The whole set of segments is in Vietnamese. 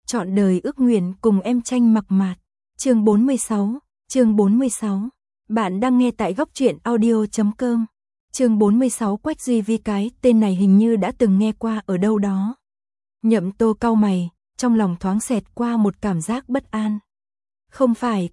Trọn đời ước nguyện cùng em tranh mặc mạt. Chương 46. Bạn đang nghe tại góc truyện audio.com. Chương 46. Quách Duy Vi, cái tên này hình như đã từng nghe qua ở đâu đó. Nhậm Tô cau mày, trong lòng thoáng xẹt qua một cảm giác bất an. Không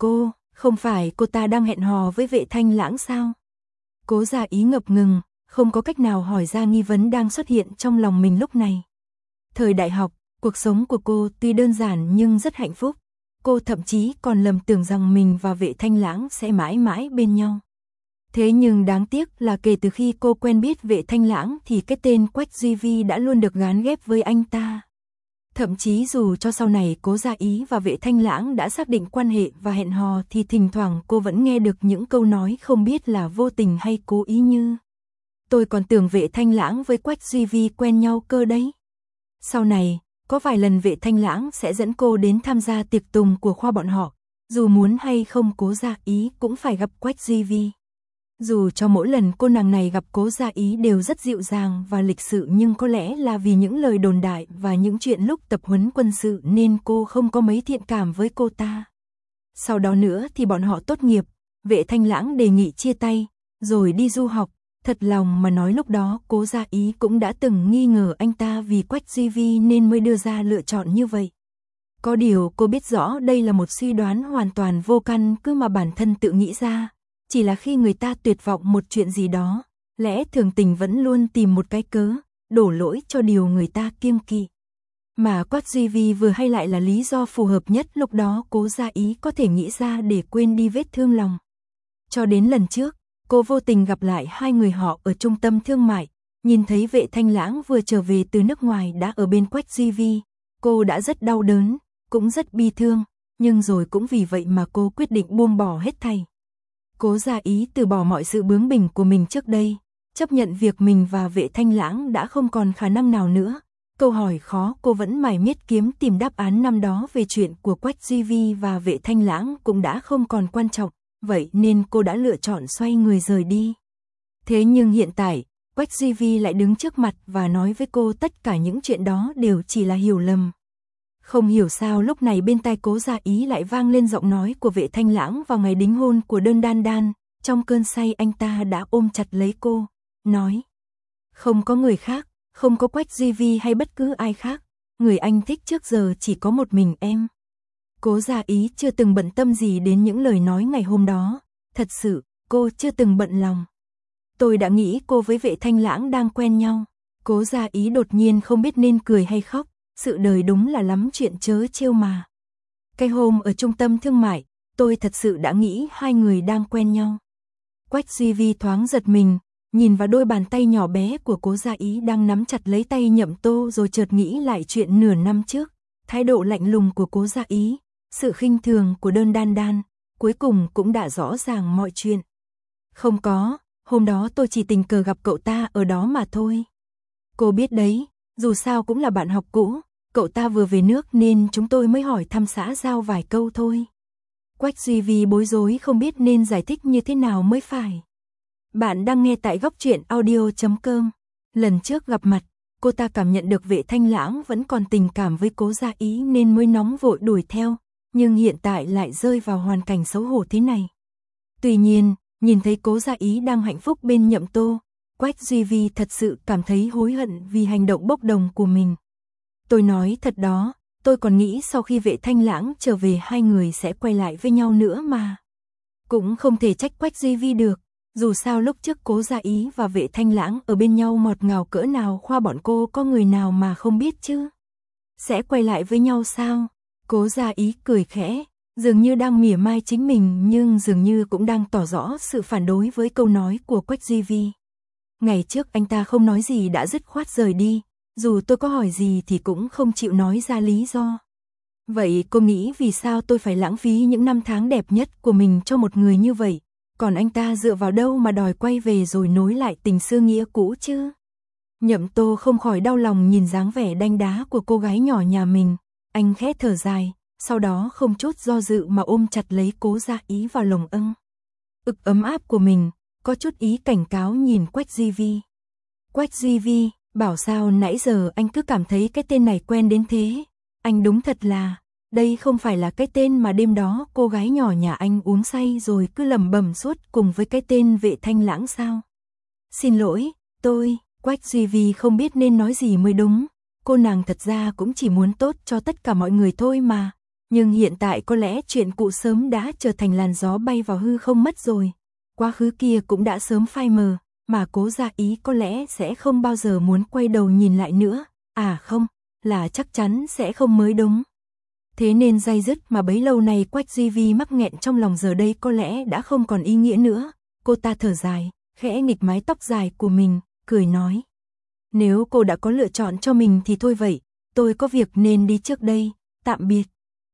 phải cô ta đang hẹn hò với Vệ Thanh Lãng sao? Cố Gia Ý ngập ngừng, không có cách nào hỏi ra nghi vấn đang xuất hiện trong lòng mình lúc này. Thời đại học, cuộc sống của cô tuy đơn giản nhưng rất hạnh phúc. Cô thậm chí còn lầm tưởng rằng mình và Vệ Thanh Lãng sẽ mãi mãi bên nhau. Thế nhưng đáng tiếc là kể từ khi cô quen biết Vệ Thanh Lãng thì cái tên Quách Duy Vi đã luôn được gán ghép với anh ta. Thậm chí dù cho sau này Cố Gia Ý và Vệ Thanh Lãng đã xác định quan hệ và hẹn hò thì thỉnh thoảng cô vẫn nghe được những câu nói không biết là vô tình hay cố ý như: tôi còn tưởng Vệ Thanh Lãng với Quách Duy Vi quen nhau cơ đấy. Sau này, có vài lần Vệ Thanh Lãng sẽ dẫn cô đến tham gia tiệc tùng của khoa bọn họ, dù muốn hay không Cố Gia Ý cũng phải gặp Quách Duy Vi. Dù cho mỗi lần cô nàng này gặp Cố Gia Ý đều rất dịu dàng và lịch sự, nhưng có lẽ là vì những lời đồn đại và những chuyện lúc tập huấn quân sự nên cô không có mấy thiện cảm với cô ta. Sau đó nữa thì bọn họ tốt nghiệp, Vệ Thanh Lãng đề nghị chia tay, rồi đi du học. Thật lòng mà nói lúc đó Cố Gia Ý cũng đã từng nghi ngờ anh ta vì Quách Duy Vi nên mới đưa ra lựa chọn như vậy. Có điều cô biết rõ đây là một suy đoán hoàn toàn vô căn cứ mà bản thân tự nghĩ ra. Chỉ là khi người ta tuyệt vọng một chuyện gì đó, lẽ thường tình vẫn luôn tìm một cái cớ, đổ lỗi cho điều người ta kiêng kỵ. Mà Quách Duy Vi vừa hay lại là lý do phù hợp nhất lúc đó Cố Gia Ý có thể nghĩ ra để quên đi vết thương lòng. Cho đến lần trước, cô vô tình gặp lại hai người họ ở trung tâm thương mại, nhìn thấy Vệ Thanh Lãng vừa trở về từ nước ngoài đã ở bên Quách Duy Vi. Cô đã rất đau đớn, cũng rất bi thương, nhưng rồi cũng vì vậy mà cô quyết định buông bỏ hết thảy. Cố Gia Ý từ bỏ mọi sự bướng bỉnh của mình trước đây, chấp nhận việc mình và Vệ Thanh Lãng đã không còn khả năng nào nữa. Câu hỏi khó cô vẫn mải miết kiếm tìm đáp án năm đó về chuyện của Quách Duy Vi và Vệ Thanh Lãng cũng đã không còn quan trọng, vậy nên cô đã lựa chọn xoay người rời đi. Thế nhưng hiện tại, Quách Duy Vi lại đứng trước mặt và nói với cô tất cả những chuyện đó đều chỉ là hiểu lầm. Không hiểu sao lúc này bên tai Cố Gia Ý lại vang lên giọng nói của Vệ Thanh Lãng vào ngày đính hôn của Đơn Đan Đan. Trong cơn say anh ta đã ôm chặt lấy cô, nói: không có người khác, không có Quách Duy Vi hay bất cứ ai khác, người anh thích trước giờ chỉ có một mình em. Cố Gia Ý chưa từng bận tâm gì đến những lời nói ngày hôm đó, thật sự, cô chưa từng bận lòng. Tôi đã nghĩ cô với Vệ Thanh Lãng đang quen nhau. Cố Gia Ý đột nhiên không biết nên cười hay khóc. Sự đời đúng là lắm chuyện trớ trêu mà. Cái hôm ở trung tâm thương mại, tôi thật sự đã nghĩ hai người đang quen nhau. Quách Duy Vi thoáng giật mình, nhìn vào đôi bàn tay nhỏ bé của Cố Gia Ý đang nắm chặt lấy tay Nhậm Tô, rồi chợt nghĩ lại chuyện nửa năm trước, thái độ lạnh lùng của Cố Gia Ý, sự khinh thường của Đơn Đan Đan, cuối cùng cũng đã rõ ràng mọi chuyện. Không có, hôm đó tôi chỉ tình cờ gặp cậu ta ở đó mà thôi. Cô biết đấy, dù sao cũng là bạn học cũ. Cậu ta vừa về nước nên chúng tôi mới hỏi thăm xã giao vài câu thôi. Quách Duy Vi bối rối không biết nên giải thích như thế nào mới phải. Bạn đang nghe tại góc truyện audio.com. Lần trước gặp mặt, cô ta cảm nhận được Vệ Thanh Lãng vẫn còn tình cảm với Cố Gia Ý nên mới nóng vội đuổi theo, nhưng hiện tại lại rơi vào hoàn cảnh xấu hổ thế này. Tuy nhiên, nhìn thấy Cố Gia Ý đang hạnh phúc bên Nhậm Tô, Quách Duy Vi thật sự cảm thấy hối hận vì hành động bốc đồng của mình. Tôi nói thật đó, tôi còn nghĩ sau khi Vệ Thanh Lãng trở về hai người sẽ quay lại với nhau nữa mà. Cũng không thể trách Quách Duy Vi được, dù sao lúc trước Cố Gia Ý và Vệ Thanh Lãng ở bên nhau ngọt ngào cỡ nào, khoa bọn cô có người nào mà không biết chứ. Sẽ quay lại với nhau sao? Cố Gia Ý cười khẽ, dường như đang mỉa mai chính mình nhưng dường như cũng đang tỏ rõ sự phản đối với câu nói của Quách Duy Vi. Ngày trước anh ta không nói gì đã dứt khoát rời đi. Dù tôi có hỏi gì thì cũng không chịu nói ra lý do. Vậy cô nghĩ vì sao tôi phải lãng phí những năm tháng đẹp nhất của mình cho một người như vậy? Còn anh ta dựa vào đâu mà đòi quay về rồi nối lại tình xưa nghĩa cũ chứ? Nhậm Tô không khỏi đau lòng nhìn dáng vẻ đanh đá của cô gái nhỏ nhà mình. Anh khẽ thở dài, sau đó không chút do dự mà ôm chặt lấy Cố Gia Ý vào lồng ực ấm áp của mình, có chút ý cảnh cáo nhìn Quách Duy Vi. Quách Duy Vi, bảo sao nãy giờ anh cứ cảm thấy cái tên này quen đến thế. Anh đúng thật là, đây không phải là cái tên mà đêm đó cô gái nhỏ nhà anh uống say rồi cứ lẩm bẩm suốt cùng với cái tên Vệ Thanh Lãng sao? Xin lỗi, Quách Duy Vi không biết nên nói gì mới đúng. Cô nàng thật ra cũng chỉ muốn tốt cho tất cả mọi người thôi mà. Nhưng hiện tại có lẽ chuyện cũ sớm đã trở thành làn gió bay vào hư không mất rồi. Quá khứ kia cũng đã sớm phai mờ, mà Cố Gia Ý có lẽ sẽ không bao giờ muốn quay đầu nhìn lại nữa. À không, là chắc chắn sẽ không mới đúng. Thế nên day dứt mà bấy lâu nay Quách Duy Vi mắc nghẹn trong lòng giờ đây có lẽ đã không còn ý nghĩa nữa. Cô ta thở dài, khẽ nghịch mái tóc dài của mình, cười nói. Nếu cô đã có lựa chọn cho mình thì thôi vậy, tôi có việc nên đi trước đây, tạm biệt.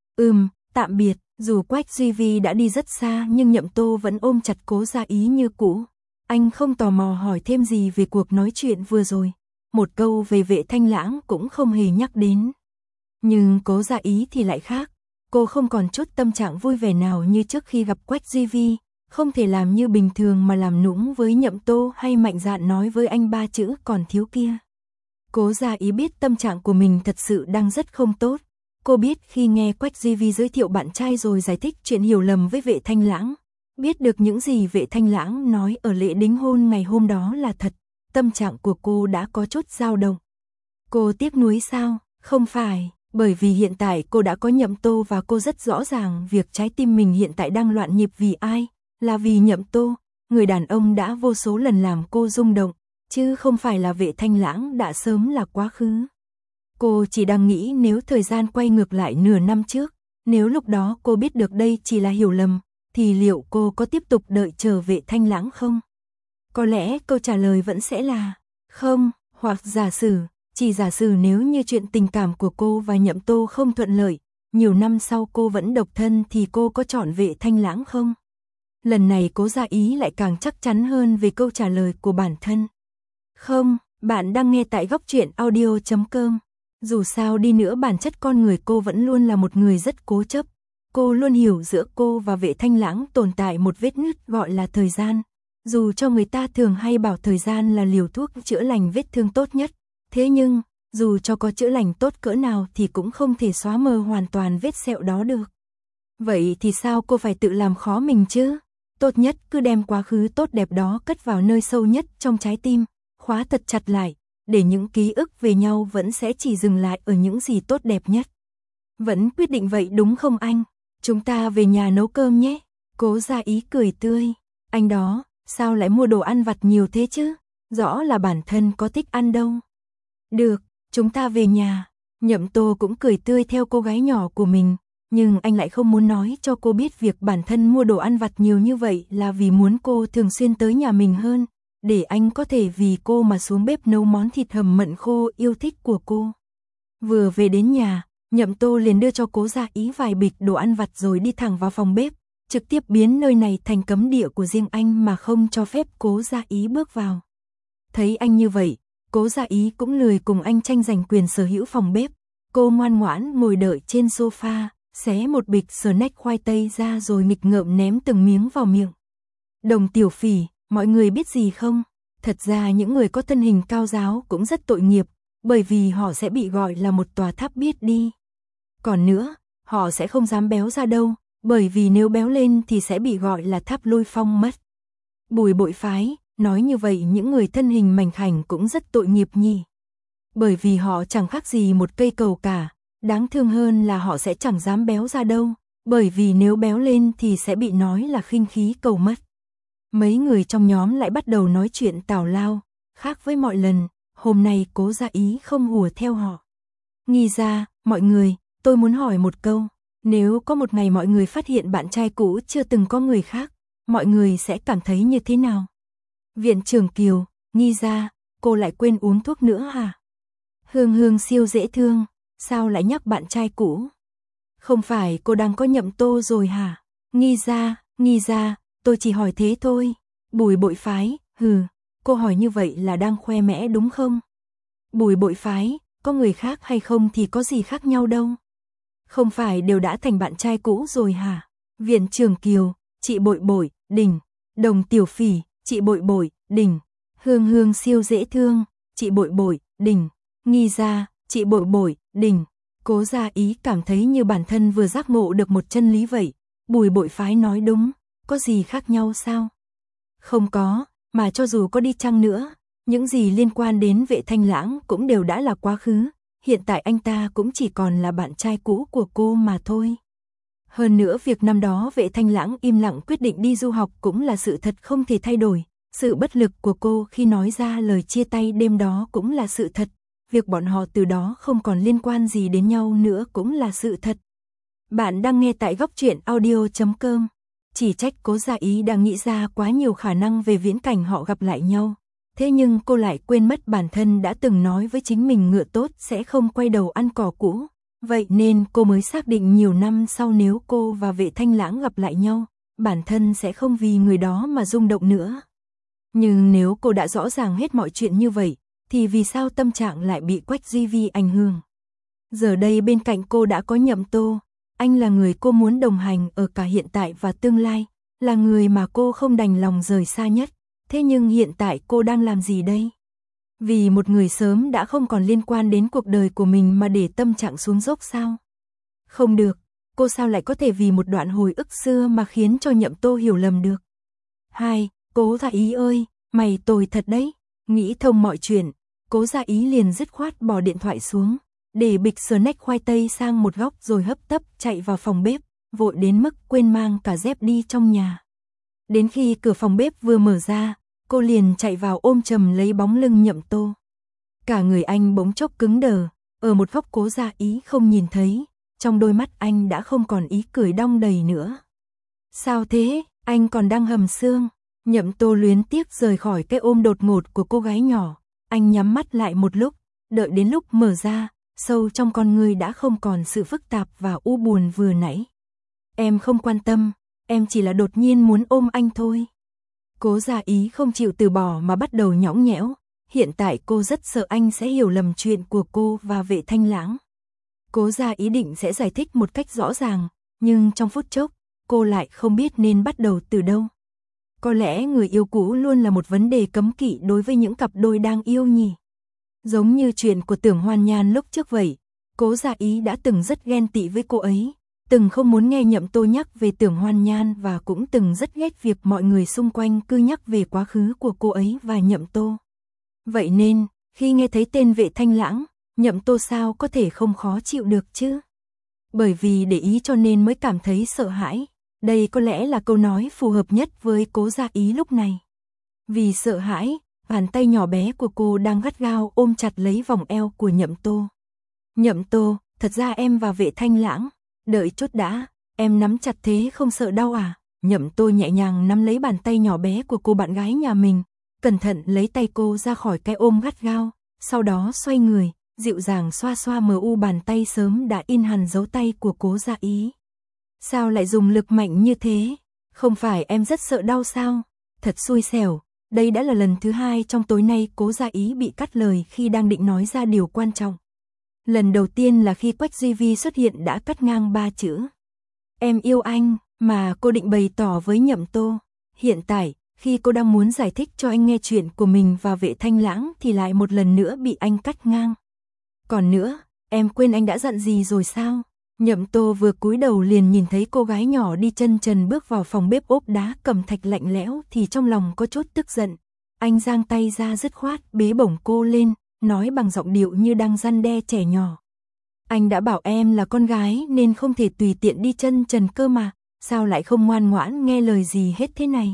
Tạm biệt, dù Quách Duy Vi đã đi rất xa nhưng Nhậm Tô vẫn ôm chặt Cố Gia Ý như cũ. Anh không tò mò hỏi thêm gì về cuộc nói chuyện vừa rồi. Một câu về Vệ Thanh Lãng cũng không hề nhắc đến. Nhưng Cố Gia Ý thì lại khác. Cô không còn chút tâm trạng vui vẻ nào như trước khi gặp Quách Duy Vi. Không thể làm như bình thường mà làm nũng với Nhậm Tô hay mạnh dạn nói với anh 3 chữ còn thiếu kia. Cố Gia Ý biết tâm trạng của mình thật sự đang rất không tốt. Cô biết khi nghe Quách Duy Vi giới thiệu bạn trai rồi giải thích chuyện hiểu lầm với Vệ Thanh Lãng. Biết được những gì Vệ Thanh Lãng nói ở lễ đính hôn ngày hôm đó là thật. Tâm trạng của cô đã có chút dao động. Cô tiếc nuối sao? Không phải, bởi vì hiện tại cô đã có Nhậm Tô và cô rất rõ ràng việc trái tim mình hiện tại đang loạn nhịp vì ai. Là vì Nhậm Tô, người đàn ông đã vô số lần làm cô rung động, chứ không phải là Vệ Thanh Lãng đã sớm là quá khứ. Cô chỉ đang nghĩ nếu thời gian quay ngược lại nửa năm trước, nếu lúc đó cô biết được đây chỉ là hiểu lầm, thì liệu cô có tiếp tục đợi chờ Vệ Thanh Lãng không? Có lẽ câu trả lời vẫn sẽ là không, hoặc chỉ giả sử nếu như chuyện tình cảm của cô và Nhậm Tô không thuận lợi, nhiều năm sau cô vẫn độc thân thì cô có chọn Vệ Thanh Lãng không? Lần này Cố Gia Ý lại càng chắc chắn hơn về câu trả lời của bản thân. Không, bạn đang nghe tại góc truyện audio.com. Dù sao đi nữa bản chất con người cô vẫn luôn là một người rất cố chấp. Cô luôn hiểu giữa cô và Vệ Thanh Lãng tồn tại một vết nứt gọi là thời gian. Dù cho người ta thường hay bảo thời gian là liều thuốc chữa lành vết thương tốt nhất. Thế nhưng, dù cho có chữa lành tốt cỡ nào thì cũng không thể xóa mờ hoàn toàn vết sẹo đó được. Vậy thì sao cô phải tự làm khó mình chứ? Tốt nhất cứ đem quá khứ tốt đẹp đó cất vào nơi sâu nhất trong trái tim, khóa thật chặt lại, để những ký ức về nhau vẫn sẽ chỉ dừng lại ở những gì tốt đẹp nhất. Vẫn quyết định vậy đúng không anh? Chúng ta về nhà nấu cơm nhé. Cố Gia Ý cười tươi. Anh đó, sao lại mua đồ ăn vặt nhiều thế chứ? Rõ là bản thân có thích ăn đâu. Được, chúng ta về nhà. Nhậm Tô cũng cười tươi theo cô gái nhỏ của mình. Nhưng anh lại không muốn nói cho cô biết việc bản thân mua đồ ăn vặt nhiều như vậy là vì muốn cô thường xuyên tới nhà mình hơn, để anh có thể vì cô mà xuống bếp nấu món thịt hầm mận khô yêu thích của cô. Vừa về đến nhà, Nhậm Tô liền đưa cho Cố Gia Ý vài bịch đồ ăn vặt rồi đi thẳng vào phòng bếp, trực tiếp biến nơi này thành cấm địa của riêng anh mà không cho phép Cố Gia Ý bước vào. Thấy anh như vậy, Cố Gia Ý cũng lười cùng anh tranh giành quyền sở hữu phòng bếp, cô ngoan ngoãn ngồi đợi trên sofa. Xé một bịch snack khoai tây ra rồi nghịch ngợm ném từng miếng vào miệng. Đồng Tiểu Phỉ, mọi người biết gì không? Thật ra những người có thân hình cao ráo cũng rất tội nghiệp, bởi vì họ sẽ bị gọi là một tòa tháp biết đi. Còn nữa, họ sẽ không dám béo ra đâu, bởi vì nếu béo lên thì sẽ bị gọi là tháp lôi phong mất. Bùi Bội Phái, nói như vậy những người thân hình mảnh khảnh cũng rất tội nghiệp nhỉ. Bởi vì họ chẳng khác gì một cây cầu cả. Đáng thương hơn là họ sẽ chẳng dám béo ra đâu, bởi vì nếu béo lên thì sẽ bị nói là khinh khí cầu mất. Mấy người trong nhóm lại bắt đầu nói chuyện tào lao, khác với mọi lần, hôm nay Cố Gia Ý không hùa theo họ. Nghi ra, mọi người, tôi muốn hỏi một câu, nếu có một ngày mọi người phát hiện bạn trai cũ chưa từng có người khác, mọi người sẽ cảm thấy như thế nào? Viện trưởng Kiều, Nghi ra, cô lại quên uống thuốc nữa hả? Hương Hương siêu dễ thương. Sao lại nhắc bạn trai cũ? Không phải cô đang có Nhậm Tô rồi hả? Nghi ra, tôi chỉ hỏi thế thôi. Bùi Bội Phái, cô hỏi như vậy là đang khoe mẽ đúng không? Bùi Bội Phái, có người khác hay không thì có gì khác nhau đâu. Không phải đều đã thành bạn trai cũ rồi hả? Viện trưởng Kiều, chị Bội Bội, đỉnh. Đồng Tiểu Phỉ, chị Bội Bội, đỉnh. Hương Hương siêu dễ thương, chị Bội Bội, đỉnh. Nghi ra, chị Bội Bội, đỉnh. Cố Gia Ý cảm thấy như bản thân vừa giác ngộ được một chân lý vậy. Bùi Bội Phái nói đúng, có gì khác nhau sao? Không có, mà cho dù có đi chăng nữa, những gì liên quan đến Vệ Thanh Lãng cũng đều đã là quá khứ, hiện tại anh ta cũng chỉ còn là bạn trai cũ của cô mà thôi. Hơn nữa việc năm đó Vệ Thanh Lãng im lặng quyết định đi du học cũng là sự thật không thể thay đổi, sự bất lực của cô khi nói ra lời chia tay đêm đó cũng là sự thật, việc bọn họ từ đó không còn liên quan gì đến nhau nữa cũng là sự thật. Bạn đang nghe tại góc truyện audio.com. Chỉ trách Cố Gia Ý đang nghĩ ra quá nhiều khả năng về viễn cảnh họ gặp lại nhau. Thế nhưng cô lại quên mất bản thân đã từng nói với chính mình ngựa tốt sẽ không quay đầu ăn cỏ cũ. Vậy nên cô mới xác định nhiều năm sau nếu cô và Vệ Thanh Lãng gặp lại nhau, bản thân sẽ không vì người đó mà rung động nữa. Nhưng nếu cô đã rõ ràng hết mọi chuyện như vậy, thì vì sao tâm trạng lại bị Quách Duy Vi ảnh hưởng? Giờ đây bên cạnh cô đã có Nhậm Tô, anh là người cô muốn đồng hành ở cả hiện tại và tương lai, là người mà cô không đành lòng rời xa nhất. Thế nhưng hiện tại cô đang làm gì đây? Vì một người sớm đã không còn liên quan đến cuộc đời của mình mà để tâm trạng xuống dốc sao? Không được, cô sao lại có thể vì một đoạn hồi ức xưa mà khiến cho Nhậm Tô hiểu lầm được? Cố Gia Ý ơi, mày tồi thật đấy. Nghĩ thông mọi chuyện, Cố Gia Ý liền dứt khoát bỏ điện thoại xuống, để bịch snack khoai tây sang một góc rồi hấp tấp chạy vào phòng bếp, vội đến mức quên mang cả dép đi trong nhà. Đến khi cửa phòng bếp vừa mở ra, cô liền chạy vào ôm chầm lấy bóng lưng Nhậm Tô. Cả người anh bỗng chốc cứng đờ, ở một góc Cố Gia Ý không nhìn thấy, trong đôi mắt anh đã không còn ý cười đong đầy nữa. Sao thế, anh còn đang hầm xương? Nhậm Tô luyến tiếc rời khỏi cái ôm đột ngột của cô gái nhỏ, anh nhắm mắt lại một lúc, đợi đến lúc mở ra, sâu trong con người đã không còn sự phức tạp và u buồn vừa nãy. Em không quan tâm, em chỉ là đột nhiên muốn ôm anh thôi. Cố Gia Ý không chịu từ bỏ mà bắt đầu nhõng nhẽo, hiện tại cô rất sợ anh sẽ hiểu lầm chuyện của cô và Vệ Thanh Lãng. Cố Gia Ý định sẽ giải thích một cách rõ ràng, nhưng trong phút chốc, cô lại không biết nên bắt đầu từ đâu. Có lẽ người yêu cũ luôn là một vấn đề cấm kỵ đối với những cặp đôi đang yêu nhỉ. Giống như chuyện của Tưởng Hoan Nhan lúc trước vậy, Cố Gia Ý đã từng rất ghen tị với cô ấy, từng không muốn nghe Nhậm Tô nhắc về Tưởng Hoan Nhan và cũng từng rất ghét việc mọi người xung quanh cứ nhắc về quá khứ của cô ấy và Nhậm Tô. Vậy nên, khi nghe thấy tên Vệ Thanh Lãng, Nhậm Tô sao có thể không khó chịu được chứ? Bởi vì để ý cho nên mới cảm thấy sợ hãi. Đây có lẽ là câu nói phù hợp nhất với Cố Gia Ý lúc này. Vì sợ hãi, bàn tay nhỏ bé của cô đang gắt gao ôm chặt lấy vòng eo của Nhậm Tô. Nhậm Tô, thật ra em và Vệ Thanh Lãng, đợi chút đã, em nắm chặt thế không sợ đau à? Nhậm Tô nhẹ nhàng nắm lấy bàn tay nhỏ bé của cô bạn gái nhà mình, cẩn thận lấy tay cô ra khỏi cái ôm gắt gao, sau đó xoay người, dịu dàng xoa xoa mờ u bàn tay sớm đã in hằn dấu tay của Cố Gia Ý. Sao lại dùng lực mạnh như thế? Không phải em rất sợ đau sao? Thật xui xẻo, đây đã là lần thứ hai trong tối nay Cố Gia Ý bị cắt lời khi đang định nói ra điều quan trọng. Lần đầu tiên là khi Quách Duy Vi xuất hiện đã cắt ngang 3 chữ. Em yêu anh, mà cô định bày tỏ với Nhậm Tô. Hiện tại, khi cô đang muốn giải thích cho anh nghe chuyện của mình và Vệ Thanh Lãng thì lại một lần nữa bị anh cắt ngang. Còn nữa, em quên anh đã dặn gì rồi sao? Nhậm Tô vừa cúi đầu liền nhìn thấy cô gái nhỏ đi chân trần bước vào phòng bếp ốp đá cầm thạch lạnh lẽo thì trong lòng có chút tức giận. Anh giang tay ra dứt khoát bế bổng cô lên, nói bằng giọng điệu như đang răn đe trẻ nhỏ. Anh đã bảo em là con gái nên không thể tùy tiện đi chân trần cơ mà, sao lại không ngoan ngoãn nghe lời gì hết thế này?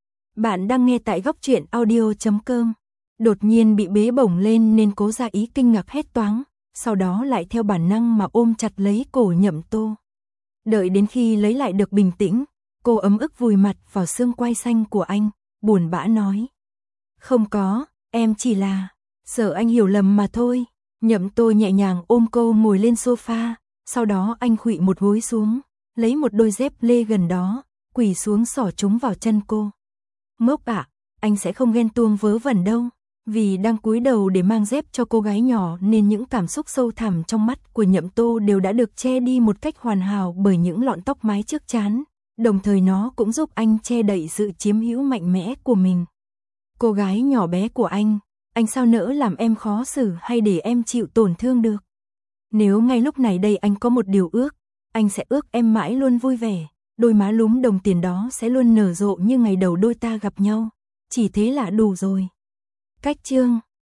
Bạn đang nghe tại góc truyện audio.com. Đột nhiên bị bế bổng lên nên Cố Gia Ý kinh ngạc hét toáng, sau đó lại theo bản năng mà ôm chặt lấy cổ Nhậm Tô. Đợi đến khi lấy lại được bình tĩnh, cô ấm ức vùi mặt vào xương quai xanh của anh, buồn bã nói. Không có, em chỉ là sợ anh hiểu lầm mà thôi. Nhậm Tô nhẹ nhàng ôm cô ngồi lên sofa, sau đó anh khuỵu một gối xuống, lấy một đôi dép lê gần đó, quỳ xuống xỏ chúng vào chân cô. Ngốc ạ, anh sẽ không ghen tuông vớ vẩn đâu. Vì đang cúi đầu để mang dép cho cô gái nhỏ nên những cảm xúc sâu thẳm trong mắt của Nhậm Tô đều đã được che đi một cách hoàn hảo bởi những lọn tóc mái trước trán, đồng thời nó cũng giúp anh che đậy sự chiếm hữu mạnh mẽ của mình. Cô gái nhỏ bé của anh sao nỡ làm em khó xử hay để em chịu tổn thương được? Nếu ngay lúc này đây anh có một điều ước, anh sẽ ước em mãi luôn vui vẻ, đôi má lúm đồng tiền đó sẽ luôn nở rộ như ngày đầu đôi ta gặp nhau. Chỉ thế là đủ rồi. Cách chương